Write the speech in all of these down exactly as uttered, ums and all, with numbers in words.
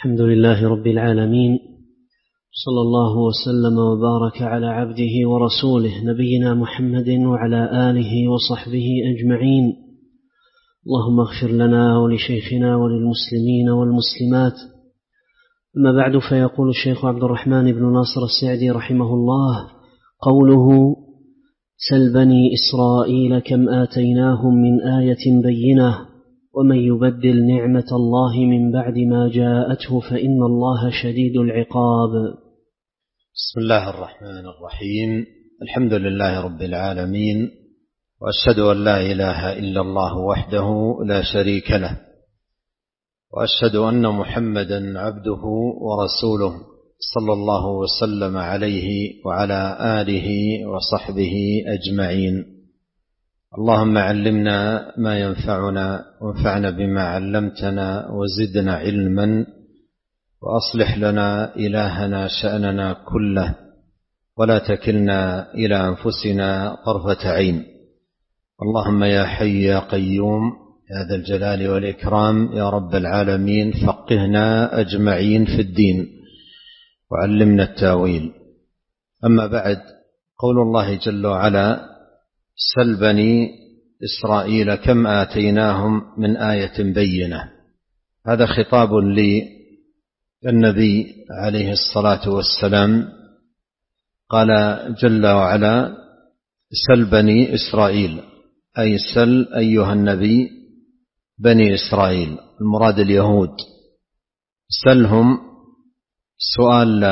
الحمد لله رب العالمين، صلى الله وسلم وبارك على عبده ورسوله نبينا محمد وعلى آله وصحبه أجمعين. اللهم اغفر لنا ولشيخنا وللمسلمين والمسلمات. أما بعد، فيقول الشيخ عبد الرحمن بن ناصر السعدي رحمه الله: قوله سل بني إسرائيل كم آتيناهم من آية بينة ومن يبدل نعمة الله من بعد ما جاءته فإن الله شديد العقاب. بسم الله الرحمن الرحيم. الحمد لله رب العالمين، وأشهد أن لا إله إلا الله وحده لا شريك له، وأشهد أن محمدا عبده ورسوله صلى الله وسلم عليه وعلى آله وصحبه أجمعين. اللهم علمنا ما ينفعنا وانفعنا بما علمتنا وزدنا علما، وأصلح لنا إلهنا شأننا كله، ولا تكلنا إلى أنفسنا طرفة عين. اللهم يا حي يا قيوم يا ذا الجلال والإكرام يا رب العالمين، فقهنا أجمعين في الدين وعلمنا التاويل. أما بعد، قول الله جل وعلا: سل بني إسرائيل كم آتيناهم من آية بينة. هذا خطاب للنبي عليه الصلاة والسلام. قال جل وعلا: سل بني إسرائيل، أي سل أيها النبي بني إسرائيل، المراد اليهود. سلهم سؤال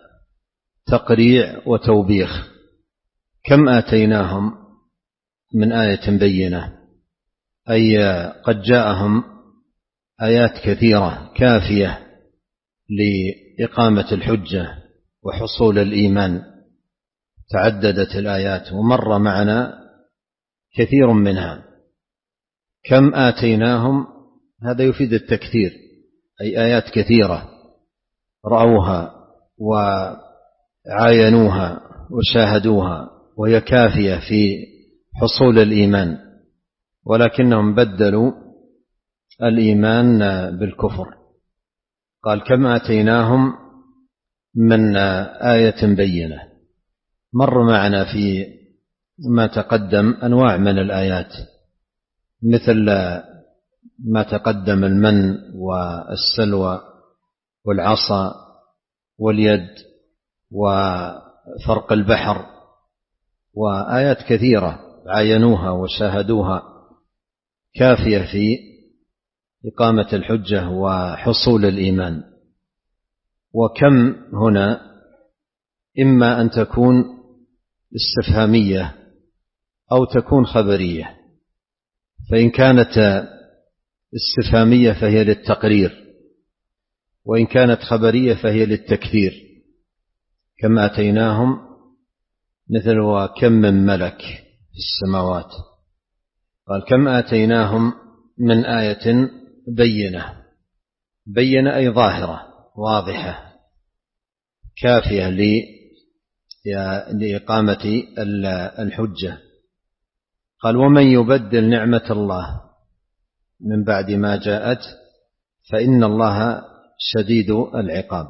تقريع وتوبيخ. كم آتيناهم من آية بينة، أي قد جاءهم آيات كثيرة كافية لإقامة الحجة وحصول الإيمان. تعددت الآيات ومر معنا كثير منها. كم آتيناهم، هذا يفيد التكثير، أي آيات كثيرة رأوها وعاينوها وشاهدوها، وهي كافية في حصول الإيمان، ولكنهم بدلوا الإيمان بالكفر. قال: كم آتيناهم من آية بينة. مر معنا في ما تقدم أنواع من الآيات، مثل ما تقدم: المن والسلوى والعصا واليد وفرق البحر، وآيات كثيرة عاينوها وشاهدوها، كافية في إقامة الحجة وحصول الإيمان. وكم هنا إما أن تكون استفهامية أو تكون خبرية، فإن كانت استفهامية فهي للتقرير، وإن كانت خبرية فهي للتكثير. كم آتيناهم مثل وكم من ملك في السماوات. قال: كم آتيناهم من آية بينة. بينة أي ظاهرة واضحة كافية لإقامة الحجة. قال: ومن يبدل نعمة الله من بعد ما جاءت فإن الله شديد العقاب.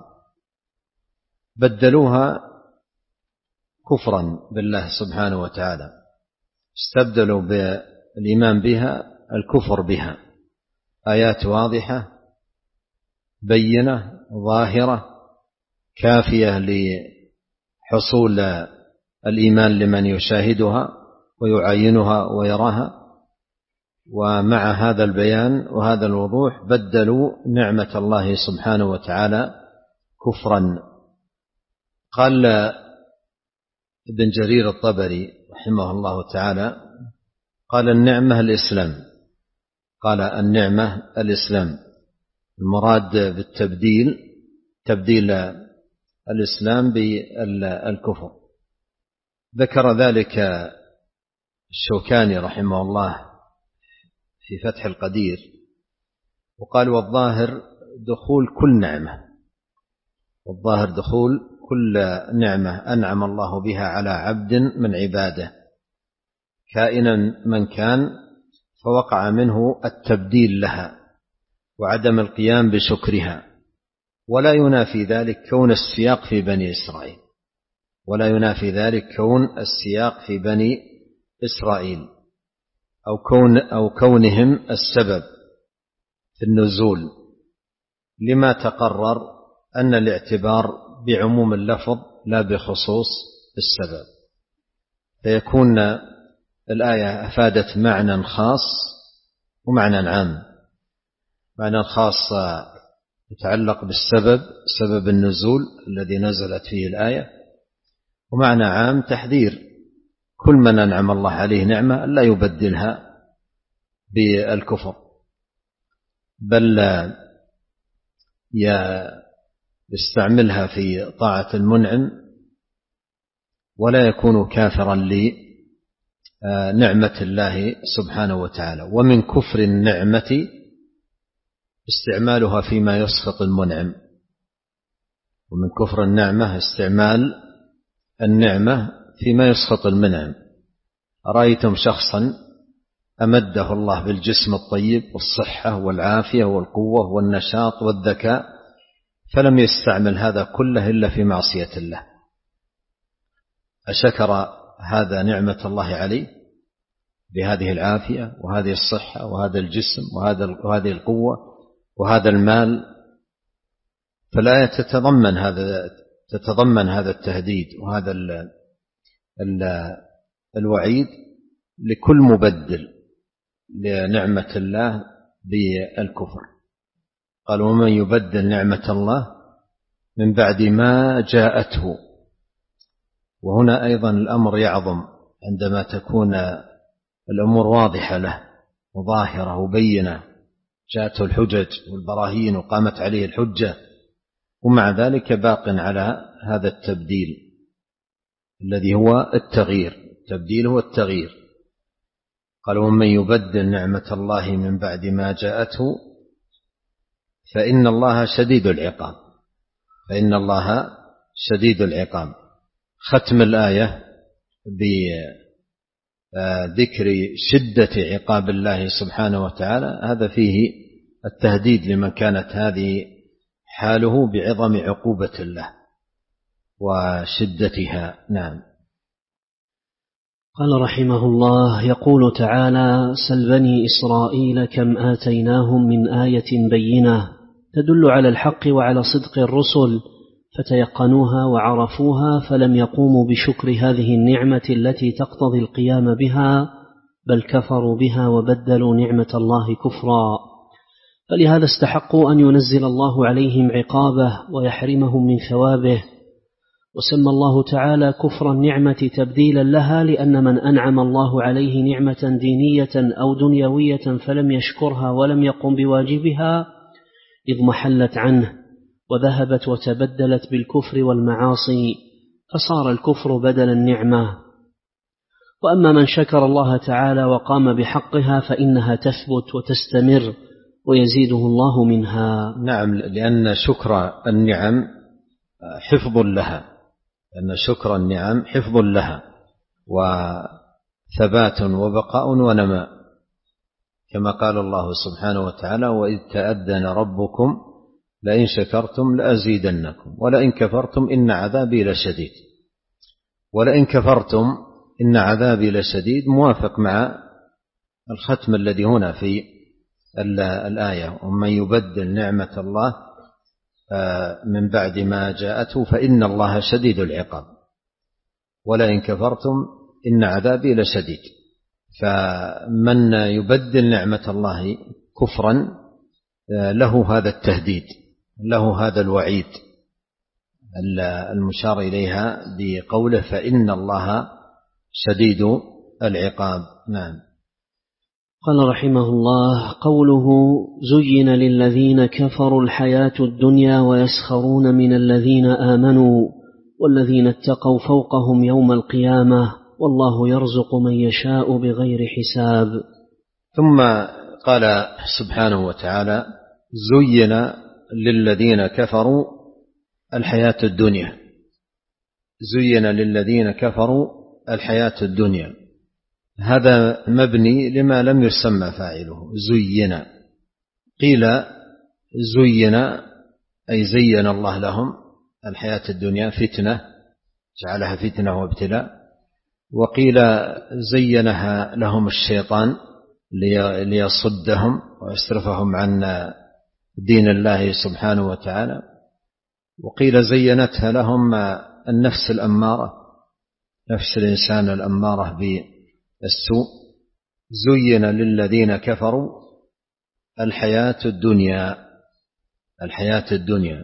بدلوها كفرا بالله سبحانه وتعالى، استبدلوا بالإيمان بها الكفر بها. آيات واضحة بينة ظاهرة كافية لحصول الإيمان لمن يشاهدها ويعاينها ويراها، ومع هذا البيان وهذا الوضوح بدلوا نعمة الله سبحانه وتعالى كفرا. قال ابن جرير الطبري رحمه الله تعالى: قال: النعمة الإسلام. قال: النعمة الإسلام، المراد بالتبديل تبديل الإسلام بالكفر. ذكر ذلك الشوكاني رحمه الله في فتح القدير، وقال: والظاهر دخول كل نعمة، والظاهر دخول كل نعمة أنعم الله بها على عبد من عباده كائنا من كان، فوقع منه التبديل لها وعدم القيام بشكرها. ولا ينافي ذلك كون السياق في بني إسرائيل ولا ينافي ذلك كون السياق في بني إسرائيل أو كون أو كونهم السبب في النزول، لما تقرر أن الاعتبار بعموم اللفظ لا بخصوص السبب، فيكون الآية أفادت معنى خاص ومعنى عام. معنى خاص يتعلق بالسبب، سبب النزول الذي نزلت فيه الآية، ومعنى عام تحذير كل من أنعم الله عليه نعمة ألا يبدلها بالكفر، بل يستعملها في طاعة المنعم ولا يكون كافرا لنعمة الله سبحانه وتعالى. ومن كفر النعمة استعمالها فيما يسخط المنعم، ومن كفر النعمة استعمال النعمة فيما يسخط المنعم. رأيتم شخصا أمده الله بالجسم الطيب والصحة والعافية والقوة والنشاط والذكاء، فلم يستعمل هذا كله إلا في معصية الله، أشكر هذا نعمة الله عليه بهذه العافية وهذه الصحة وهذا الجسم وهذه القوة وهذا المال؟ فالآية تتضمن هذا تتضمن هذا التهديد وهذا ال ال الوعيد لكل مبدل لنعمة الله بالكفر. قال: ومن يبدل نعمة الله من بعد ما جاءته. وهنا أيضا الأمر يعظم عندما تكون الأمور واضحة له وظاهرة وبينة، جاءته الحجج والبراهين وقامت عليه الحجة، ومع ذلك باق على هذا التبديل الذي هو التغيير. التبديل هو التغيير. قال: ومن يبدل نعمة الله من بعد ما جاءته فإن الله شديد العقاب. فإن الله شديد العقاب. ختم الآية بذكر شدة عقاب الله سبحانه وتعالى، هذا فيه التهديد لمن كانت هذه حاله بعظم عقوبة الله وشدتها. نعم. قال رحمه الله: يقول تعالى: سل بني إسرائيل كم آتيناهم من آية بينة تدل على الحق وعلى صدق الرسل فتيقنوها وعرفوها، فلم يقوموا بشكر هذه النعمة التي تقتضي القيام بها، بل كفروا بها وبدلوا نعمة الله كفرا، فلهذا استحقوا أن ينزل الله عليهم عقابه ويحرمهم من ثوابه. وسمى الله تعالى كفر النعمة تبديلا لها، لأن من أنعم الله عليه نعمة دينية أو دنيوية فلم يشكرها ولم يقم بواجبها إذ محلت عنه وذهبت وتبدلت بالكفر والمعاصي، فصار الكفر بدل النعمة. وأما من شكر الله تعالى وقام بحقها فإنها تثبت وتستمر ويزيده الله منها. نعم، لأن شكر النعم حفظ لها، لأن شكر النعم حفظ لها وثبات وبقاء ونماء، كما قال الله سبحانه وتعالى: وإذ تأذن ربكم لئن شكرتم لأزيدنكم ولئن كفرتم إن عذابي لشديد. ولئن كفرتم إن عذابي لشديد موافق مع الختم الذي هنا في الآية: ومن يبدل نعمة الله من بعد ما جاءته فإن الله شديد العقاب ولئن كفرتم إن عذابي لشديد. فمن يبدل نعمة الله كفرا له هذا التهديد، له هذا الوعيد المشار إليها بقوله فإن الله شديد العقاب. نعم. قال رحمه الله: قوله زين للذين كفروا الحياة الدنيا ويسخرون من الذين آمنوا والذين اتقوا فوقهم يوم القيامة والله يرزق من يشاء بغير حساب. ثم قال سبحانه وتعالى: زين للذين كفروا الحياة الدنيا. زين للذين كفروا الحياة الدنيا، هذا مبني لما لم يسمى فاعله. زين، قيل زين أي زين الله لهم الحياة الدنيا فتنة، جعلها فتنة وابتلاء. وقيل زينها لهم الشيطان ليصدهم ويصرفهم عن دين الله سبحانه وتعالى. وقيل زينتها لهم النفس الأمارة، نفس الإنسان الأمارة بالسوء. زين للذين كفروا الحياة الدنيا، الحياة الدنيا.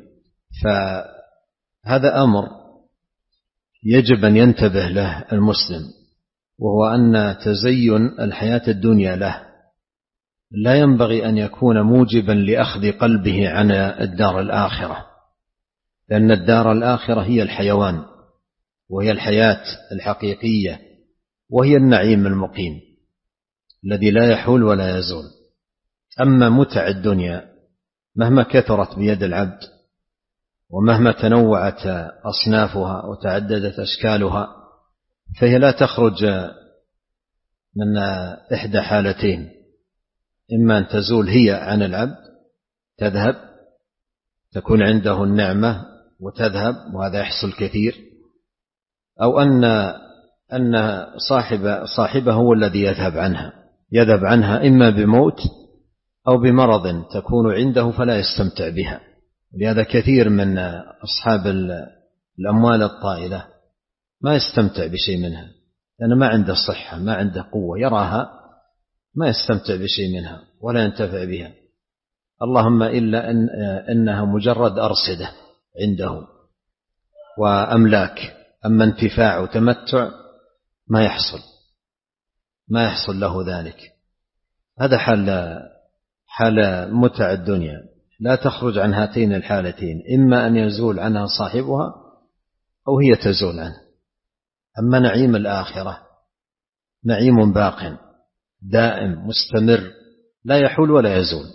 فهذا أمر يجب أن ينتبه له المسلم، وهو أن تزين الحياة الدنيا له لا ينبغي أن يكون موجبا لأخذ قلبه عن الدار الآخرة، لأن الدار الآخرة هي الحيوان، وهي الحياة الحقيقية، وهي النعيم المقيم الذي لا يحول ولا يزول. أما متع الدنيا مهما كثرت بيد العبد، ومهما تنوعت أصنافها وتعددت أشكالها، فهي لا تخرج من إحدى حالتين: إما أن تزول هي عن العبد، تذهب، تكون عنده النعمة وتذهب، وهذا يحصل كثير، أو أن أن صاحب صاحبه هو الذي يذهب عنها، يذهب عنها إما بموت أو بمرض تكون عنده فلا يستمتع بها. لهذا كثير من أصحاب الأموال الطائلة ما يستمتع بشيء منها، لأنه ما عنده صحة، ما عنده قوة، يراها ما يستمتع بشيء منها ولا ينتفع بها، اللهم إلا أن أنها مجرد أرصدة عنده وأملاك. أما انتفاع وتمتع ما يحصل، ما يحصل له ذلك. هذا حال حال متع الدنيا، لا تخرج عن هاتين الحالتين: إما أن يزول عنها صاحبها أو هي تزول عنه. أما نعيم الآخرة نعيم باق دائم مستمر لا يحول ولا يزول.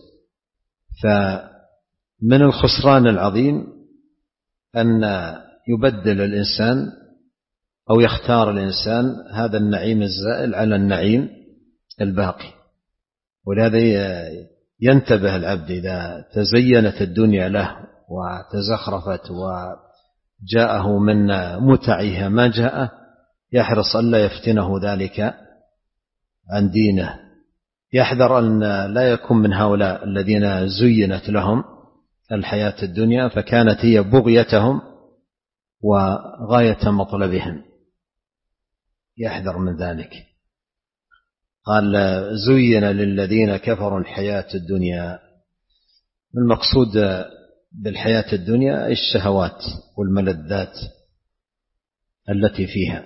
فمن الخسران العظيم أن يبدل الإنسان أو يختار الإنسان هذا النعيم الزائل على النعيم الباقي. ولهذا ينتبه العبد إذا تزينت الدنيا له وتزخرفت وجاءه من متعها ما جاءه، يحرص ألا يفتنه ذلك عن دينه، يحذر أن لا يكون من هؤلاء الذين زينت لهم الحياة الدنيا فكانت هي بغيتهم وغاية مطلبهم، يحذر من ذلك. قال: زين للذين كفروا الحياة الدنيا. المقصود بالحياة الدنيا الشهوات والملذات التي فيها،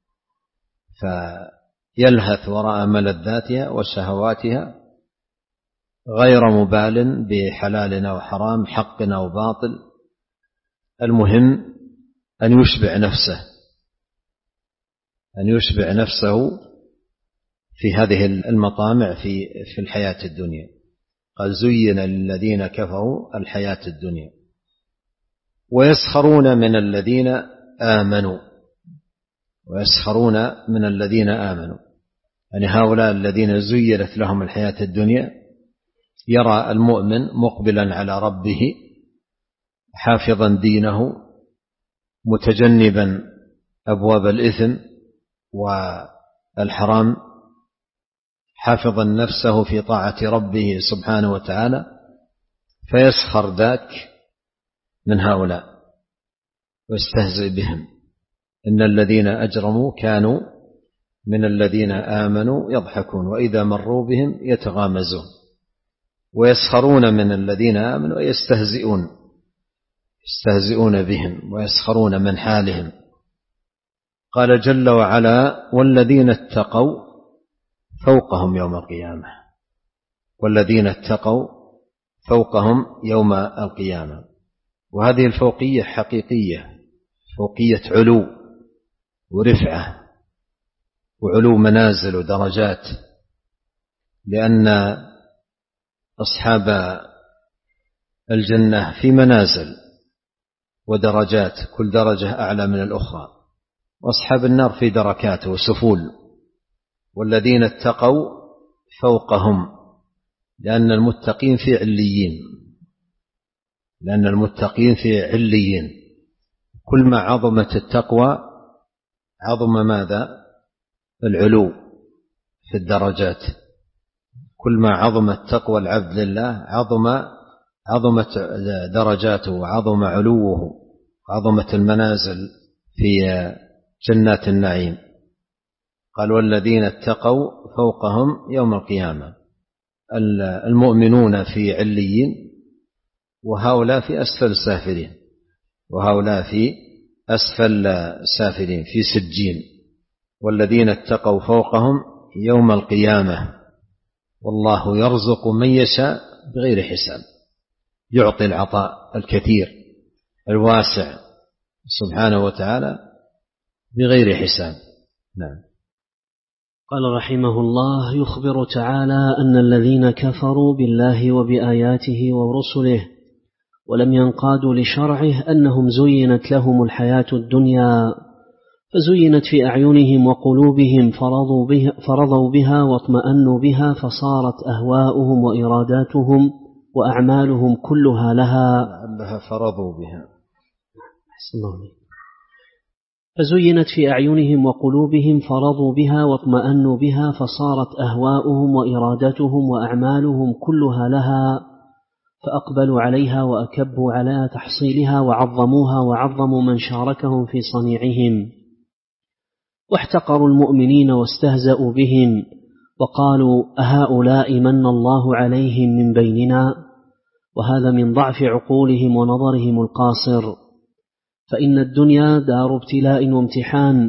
فيلهث وراء ملذاتها وشهواتها غير مبال بحلال أو حرام، حق أو باطل. المهم أن يشبع نفسه، أن يشبع نفسه في هذه المطامع في في الحياة الدنيا. قال: زين للذين كفروا الحياة الدنيا ويسخرون من الذين آمنوا، ويسخرون من الذين آمنوا، يعني هؤلاء الذين زينت لهم الحياة الدنيا يرى المؤمن مقبلا على ربه حافظا دينه متجنبا أبواب الإثم والحرام، حافظا نفسه في طاعة ربه سبحانه وتعالى، فيسخر ذاك من هؤلاء ويستهزئ بهم. إن الذين أجرموا كانوا من الذين آمنوا يضحكون وإذا مروا بهم يتغامزون. ويسخرون من الذين آمنوا ويستهزئون، يستهزئون بهم ويسخرون من حالهم. قال جل وعلا: والذين اتقوا فوقهم يوم القيامة، والذين اتقوا فوقهم يوم القيامة. وهذه الفوقية حقيقية، فوقية علو ورفعة وعلو منازل ودرجات، لأن أصحاب الجنة في منازل ودرجات، كل درجة أعلى من الأخرى، وأصحاب النار في دركات وسفول. والذين اتقوا فوقهم، لأن المتقين في عليين، لأن المتقين في عليين. كل ما عظمت التقوى عظم ماذا؟ العلو في الدرجات. كل ما عظمت تقوى العبد لله عظم عظمت درجاته وعظم علوه وعظمت المنازل في جنات النعيم. قال والذين اتقوا فوقهم يوم القيامة. المؤمنون في عليين وهؤلاء في أسفل سافلين، وهؤلاء في أسفل سافلين في سجين. والذين اتقوا فوقهم يوم القيامة والله يرزق من يشاء بغير حساب. يعطي العطاء الكثير الواسع سبحانه وتعالى بغير حساب. نعم. قال رحمه الله: يخبر تعالى أن الذين كفروا بالله وبآياته ورسله ولم ينقادوا لشرعه أنهم زينت لهم الحياة الدنيا فزينت في أعينهم وقلوبهم فرضوا بها, فرضوا بها واطمأنوا بها فصارت أهواؤهم وإراداتهم وأعمالهم كلها لها فرضوا بها فزينت في أعينهم وقلوبهم فرضوا بها واطمأنوا بها فصارت أهواؤهم وإرادتهم وأعمالهم كلها لها فأقبلوا عليها وأكبوا على تحصيلها وعظموها وعظموا من شاركهم في صنيعهم واحتقروا المؤمنين واستهزأوا بهم وقالوا أهؤلاء من الله عليهم من بيننا. وهذا من ضعف عقولهم ونظرهم القاصر، فإن الدنيا دار ابتلاء وامتحان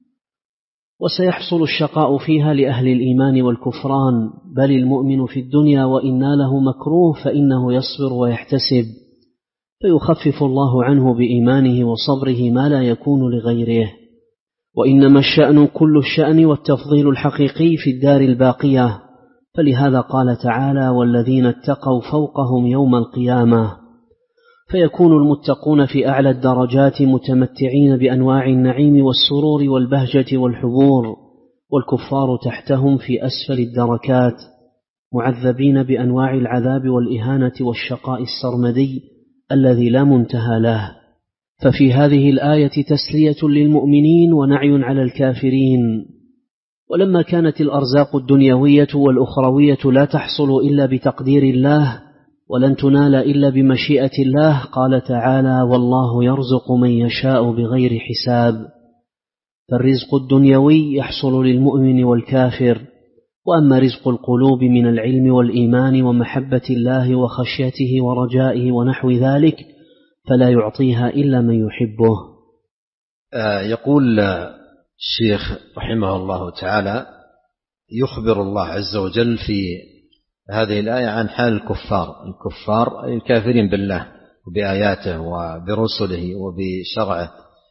وسيحصل الشقاء فيها لأهل الإيمان والكفران، بل المؤمن في الدنيا وإن له مكروه فإنه يصبر ويحتسب فيخفف الله عنه بإيمانه وصبره ما لا يكون لغيره. وإنما الشأن كل الشأن والتفضيل الحقيقي في الدار الباقية، فلهذا قال تعالى: والذين اتقوا فوقهم يوم القيامة. فيكون المتقون في أعلى الدرجات متمتعين بأنواع النعيم والسرور والبهجة والحبور، والكفار تحتهم في أسفل الدركات معذبين بأنواع العذاب والإهانة والشقاء السرمدي الذي لا منتهى له. ففي هذه الآية تسلية للمؤمنين ونعي على الكافرين. ولما كانت الأرزاق الدنيوية والأخروية لا تحصل إلا بتقدير الله ولن تنال إلا بمشيئة الله، قال تعالى: والله يرزق من يشاء بغير حساب. فالرزق الدنيوي يحصل للمؤمن والكافر، وأما رزق القلوب من العلم والإيمان ومحبة الله وخشيته ورجائه ونحو ذلك فلا يعطيها إلا من يحبه. آه يقول الشيخ رحمه الله تعالى: يخبر الله عز وجل في هذه الآية عن حال الكفار الكفار الكافرين بالله وبآياته وبرسله وبشرعه،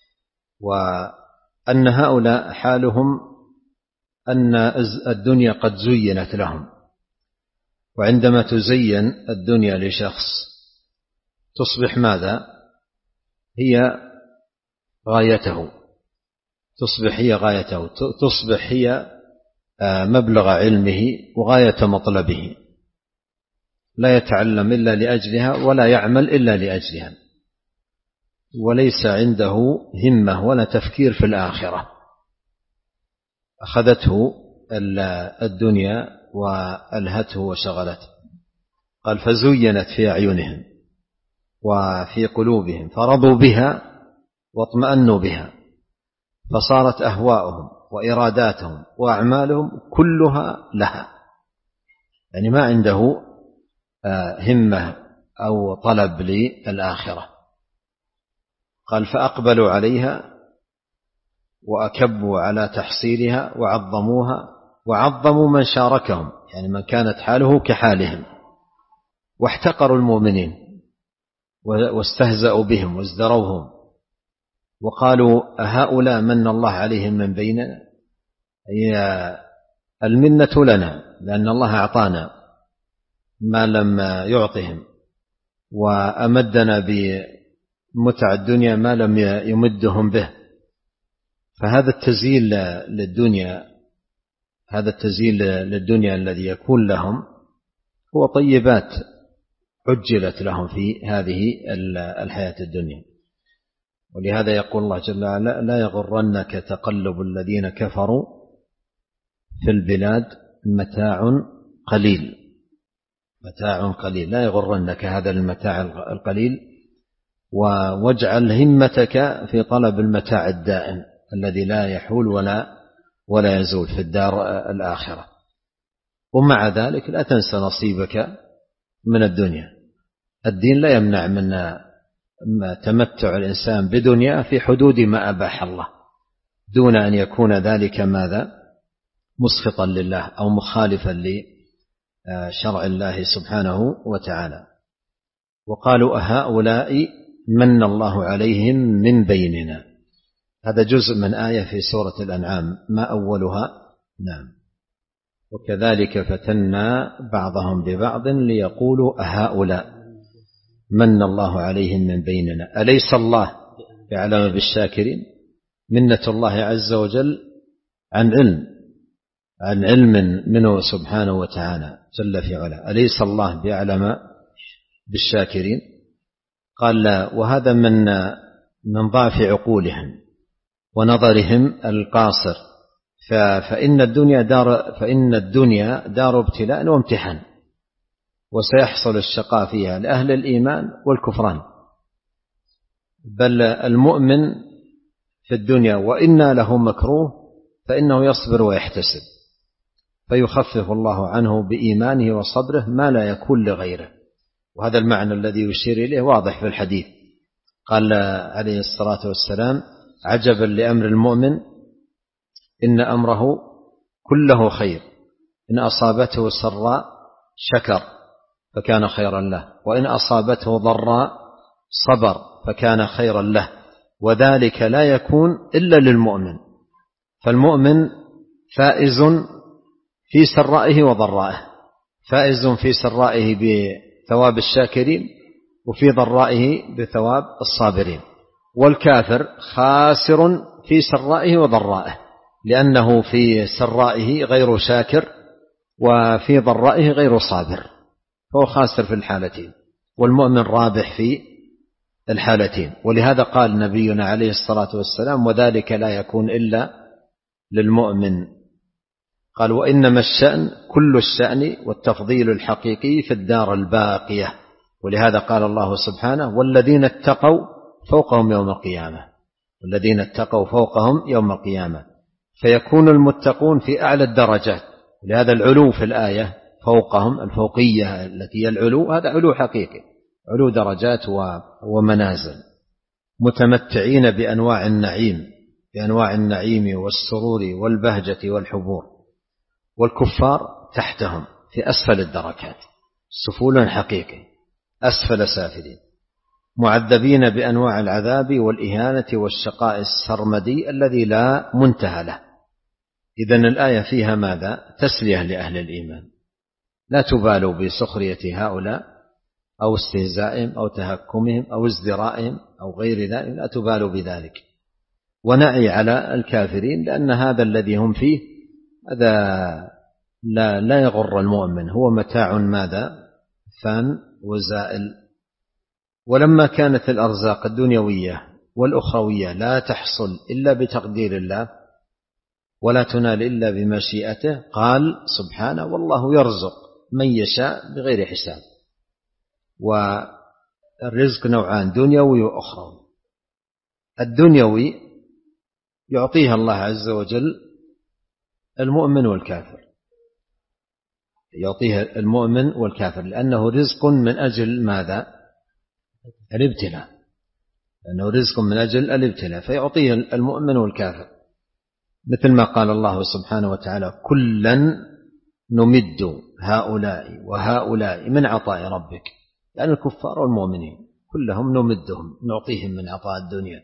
وأن هؤلاء حالهم أن الدنيا قد زينت لهم، وعندما تزين الدنيا لشخص تصبح ماذا؟ هي غايته تصبح هي غايته تصبح هي مبلغ علمه وغاية مطلبه، لا يتعلم إلا لأجلها ولا يعمل إلا لأجلها، وليس عنده همة ولا تفكير في الآخرة. أخذته الدنيا وألهته وشغلته. قال: فزينت في أعينهم وفي قلوبهم فرضوا بها واطمأنوا بها فصارت أهواؤهم وإراداتهم وأعمالهم كلها لها، يعني ما عنده همة أو طلب للآخرة. قال: فأقبلوا عليها وأكبوا على تحصيلها وعظموها وعظموا من شاركهم، يعني من كانت حاله كحالهم، واحتقروا المؤمنين واستهزأوا بهم وازدروهم وقالوا أهؤلاء من الله عليهم من بيننا. هي المنة لنا لأن الله أعطانا ما لم يعطهم، وأمدنا بمتع الدنيا ما لم يمدهم به. فهذا التزيين للدنيا هذا التزيين للدنيا الذي يكون لهم هو طيبات عجلت لهم في هذه الحياة الدنيا. ولهذا يقول الله جل وعلا: لا يغرنك تقلب الذين كفروا في البلاد متاع قليل. متاع قليل، لا يغرنك هذا المتاع القليل، واجعل همتك في طلب المتاع الدائم الذي لا يحول ولا ولا يزول في الدار الآخرة. ومع ذلك لا تنسى نصيبك من الدنيا. الدين لا يمنع من تمتع الإنسان بدنيا في حدود ما أباح الله، دون أن يكون ذلك ماذا؟ مسخطا لله أو مخالفا لشرع الله سبحانه وتعالى. وقالوا أهؤلاء من الله عليهم من بيننا. هذا جزء من آية في سورة الأنعام، ما أولها؟ نعم. وكذلك فتنا بعضهم ببعض ليقولوا أهؤلاء من الله عليهم من بيننا أليس الله يعلم بالشاكرين. منة الله عز وجل عن علم عن علم منه سبحانه وتعالى جل في علا. أليس الله بيعلم بالشاكرين؟ قال لا. وهذا من من ضعف عقولهم ونظرهم القاصر. فإن الدنيا دار فإن الدنيا دار ابتلاء وامتحان، وسيحصل الشقاء فيها لأهل الإيمان والكفران. بل المؤمن في الدنيا وإن له مكروه فإنه يصبر ويحتسب، فيخفف الله عنه بإيمانه وصبره ما لا يكون لغيره. وهذا المعنى الذي يشير إليه واضح في الحديث. قال عليه الصلاة والسلام: عجبا لأمر المؤمن إن أمره كله خير، إن أصابته سراء شكر فكان خيرا له، وإن أصابته ضراء صبر فكان خيرا له، وذلك لا يكون إلا للمؤمن. فالمؤمن فائز في سرائه وضرائه، فائز في سرائه بثواب الشاكرين وفي ضرائه بثواب الصابرين. والكافر خاسر في سرائه وضرائه، لأنه في سرائه غير شاكر وفي ضرائه غير صابر، فهو خاسر في الحالتين، والمؤمن رابح في الحالتين. ولهذا قال نبينا عليه الصلاة والسلام: وذلك لا يكون إلا للمؤمن. قال: وإنما الشأن كل الشأن والتفضيل الحقيقي في الدار الباقية. ولهذا قال الله سبحانه: والذين اتقوا فوقهم يوم القيامة. والذين اتقوا فوقهم يوم القيامة، فيكون المتقون في أعلى الدرجات. لهذا العلو في الآية فوقهم، الفوقية التي هي العلو، هذا علو حقيقي، علو درجات ومنازل، متمتعين بأنواع النعيم، بأنواع النعيم والسرور والبهجة والحبور. والكفار تحتهم في أسفل الدركات، سفول حقيقي، أسفل سافلين، معذبين بأنواع العذاب والإهانة والشقاء السرمدي الذي لا منتهى له. إذن الآية فيها ماذا؟ تسلية لأهل الإيمان. لا تبالوا بسخرية هؤلاء أو استهزائهم أو تهكمهم أو ازدرائهم أو غير ذلك، لا تبالوا بذلك. ونعي على الكافرين، لأن هذا الذي هم فيه هذا لا, لا يغر المؤمن، هو متاع ماذا؟ فان وزائل. ولما كانت الأرزاق الدنيوية والأخروية لا تحصل إلا بتقدير الله ولا تنال إلا بمشيئته، قال سبحانه: والله يرزق من يشاء بغير حساب. والرزق نوعان: دنيوي وأخروي. الدنيوي يعطيها الله عز وجل المؤمن والكافر، يعطيها المؤمن والكافر، لأنه رزق من أجل ماذا؟ الابتلاء، لأنه رزق من أجل الابتلاء، فيعطيه المؤمن والكافر. مثل ما قال الله سبحانه وتعالى: كلا نمد هؤلاء وهؤلاء من عطاء ربك. يعني الكفار والمؤمنين كلهم نمدهم، نعطيهم من عطاء الدنيا.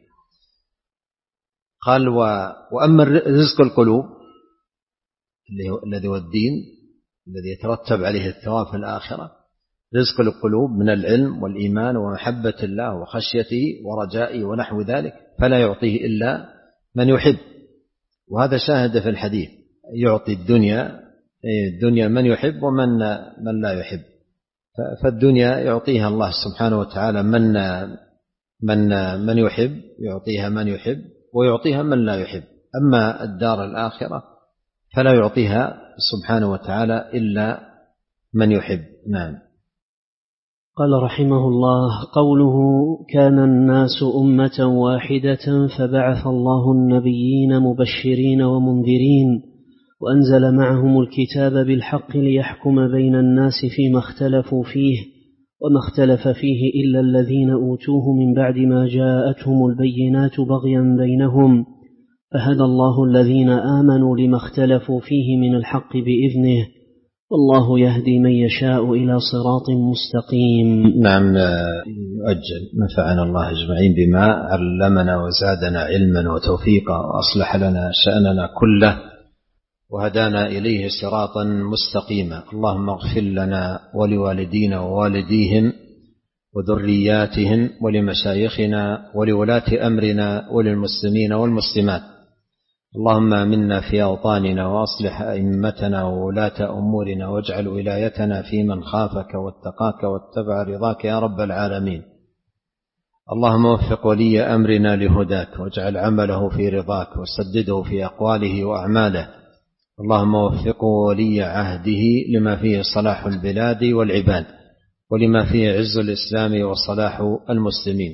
قال: وأما رزق القلوب الذي هو الدين الذي يترتب عليه الثواب في الآخرة، رزق القلوب من العلم والإيمان ومحبة الله وخشيته ورجائه ونحو ذلك، فلا يعطيه إلا من يحب. وهذا شاهد في الحديث: يعطي الدنيا الدنيا من يحب ومن من لا يحب. فالدنيا يعطيها الله سبحانه وتعالى من من من يحب، يعطيها من يحب ويعطيها من لا يحب. أما الدار الآخرة فلا يعطيها سبحانه وتعالى إلا من يحب. نعم. قال رحمه الله: قوله كان الناس أمة واحدة فبعث الله النبيين مبشرين ومنذرين وأنزل معهم الكتاب بالحق ليحكم بين الناس فيما اختلفوا فيه وما اختلف فيه إلا الذين أوتوه من بعد ما جاءتهم البينات بغيا بينهم فهدى الله الذين آمنوا لما اختلفوا فيه من الحق بإذنه والله يهدي من يشاء إلى صراط مستقيم. نعم. يؤجل. نفعنا الله أجمعين بما علمنا وزادنا علما وتوفيقا وأصلح لنا شأننا كله وهدانا إليه صراطا مستقيما. اللهم اغفر لنا ولوالدينا ووالديهم وذرياتهم ولمشايخنا ولولاة أمرنا وللمسلمين والمسلمات. اللهم آمنا في أوطاننا وأصلح أئمتنا وولاة أمورنا واجعل ولايتنا في من خافك واتقاك واتبع رضاك يا رب العالمين. اللهم وفق ولي أمرنا لهداك واجعل عمله في رضاك وسدده في أقواله وأعماله. اللهم وفقه ولي عهده لما فيه صلاح البلاد والعباد ولما فيه عز الإسلام وصلاح المسلمين.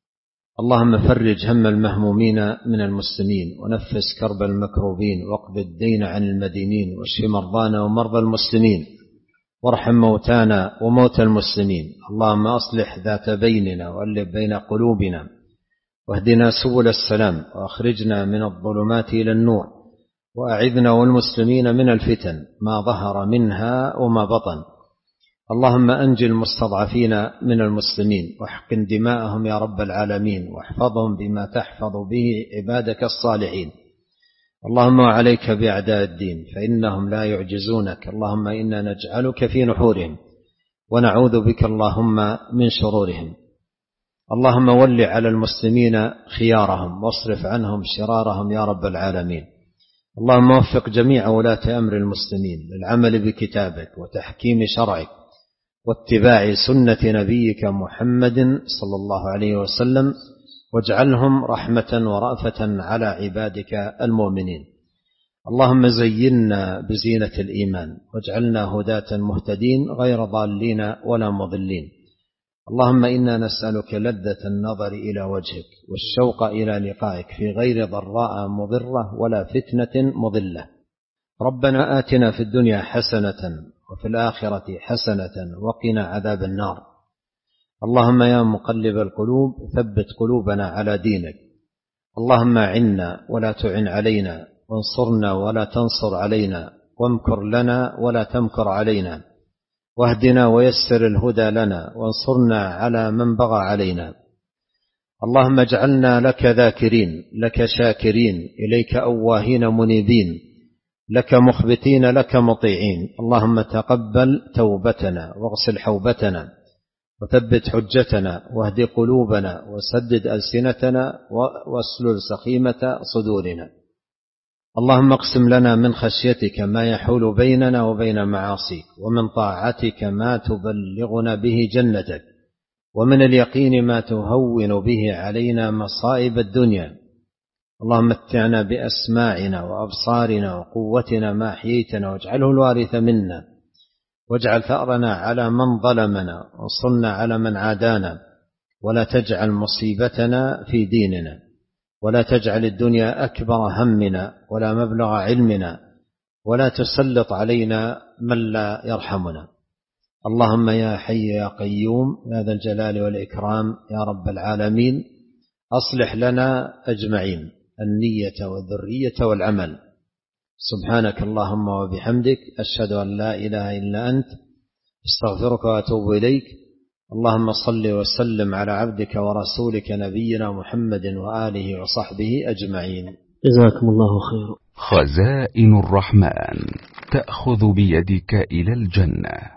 اللهم فرج هم المهمومين من المسلمين ونفس كرب المكروبين واقض الدين عن المدينين واشف مرضانا ومرضى المسلمين وارحم موتانا وموتى المسلمين. اللهم أصلح ذات بيننا وألف بين قلوبنا واهدنا سبل السلام وأخرجنا من الظلمات إلى النور وأعذنا والمسلمين من الفتن ما ظهر منها وما بطن. اللهم أنج المستضعفين من المسلمين واحقن دماءهم يا رب العالمين واحفظهم بما تحفظ به عبادك الصالحين. اللهم عليك بأعداء الدين فإنهم لا يعجزونك. اللهم إنا نجعلك في نحورهم ونعوذ بك اللهم من شرورهم. اللهم ول على المسلمين خيارهم واصرف عنهم شرارهم يا رب العالمين. اللهم وفق جميع ولاة أمر المسلمين للعمل بكتابك وتحكيم شرعك واتباع سنة نبيك محمد صلى الله عليه وسلم واجعلهم رحمة ورأفة على عبادك المؤمنين. اللهم زينا بزينة الإيمان واجعلنا هداة مهتدين غير ضالين ولا مضلين. اللهم إنا نسألك لذة النظر إلى وجهك والشوق إلى لقائك في غير ضراء مضرة ولا فتنة مضلة. ربنا آتنا في الدنيا حسنة وفي الآخرة حسنة وقنا عذاب النار. اللهم يا مقلب القلوب ثبت قلوبنا على دينك. اللهم أعنا ولا تعن علينا وانصرنا ولا تنصر علينا وامكر لنا ولا تمكر علينا واهدنا ويسر الهدى لنا وانصرنا على من بغى علينا. اللهم اجعلنا لك ذاكرين لك شاكرين إليك أواهين منيبين لك مخبتين لك مطيعين. اللهم تقبل توبتنا واغسل حوبتنا وثبت حجتنا واهد قلوبنا وسدد ألسنتنا واسلل سخيمة صدورنا. اللهم اقسم لنا من خشيتك ما يحول بيننا وبين معاصيك ومن طاعتك ما تبلغنا به جنتك ومن اليقين ما تهون به علينا مصائب الدنيا. اللهم متعنا بأسماعنا وأبصارنا وقوتنا ما أحييتنا واجعله الوارث منا واجعل ثأرنا على من ظلمنا وانصرنا على من عادانا ولا تجعل مصيبتنا في ديننا ولا تجعل الدنيا أكبر همنا ولا مبلغ علمنا ولا تسلط علينا من لا يرحمنا. اللهم يا حي يا قيوم يا ذا الجلال والإكرام يا رب العالمين أصلح لنا أجمعين النية والذرية والعمل. سبحانك اللهم وبحمدك أشهد أن لا إله إلا أنت استغفرك وأتوب إليك. اللهم صل وسلم على عبدك ورسولك نبينا محمد وآله وصحبه أجمعين. جزاكم الله خيرا. خزائن الرحمن تأخذ بيدك إلى الجنة.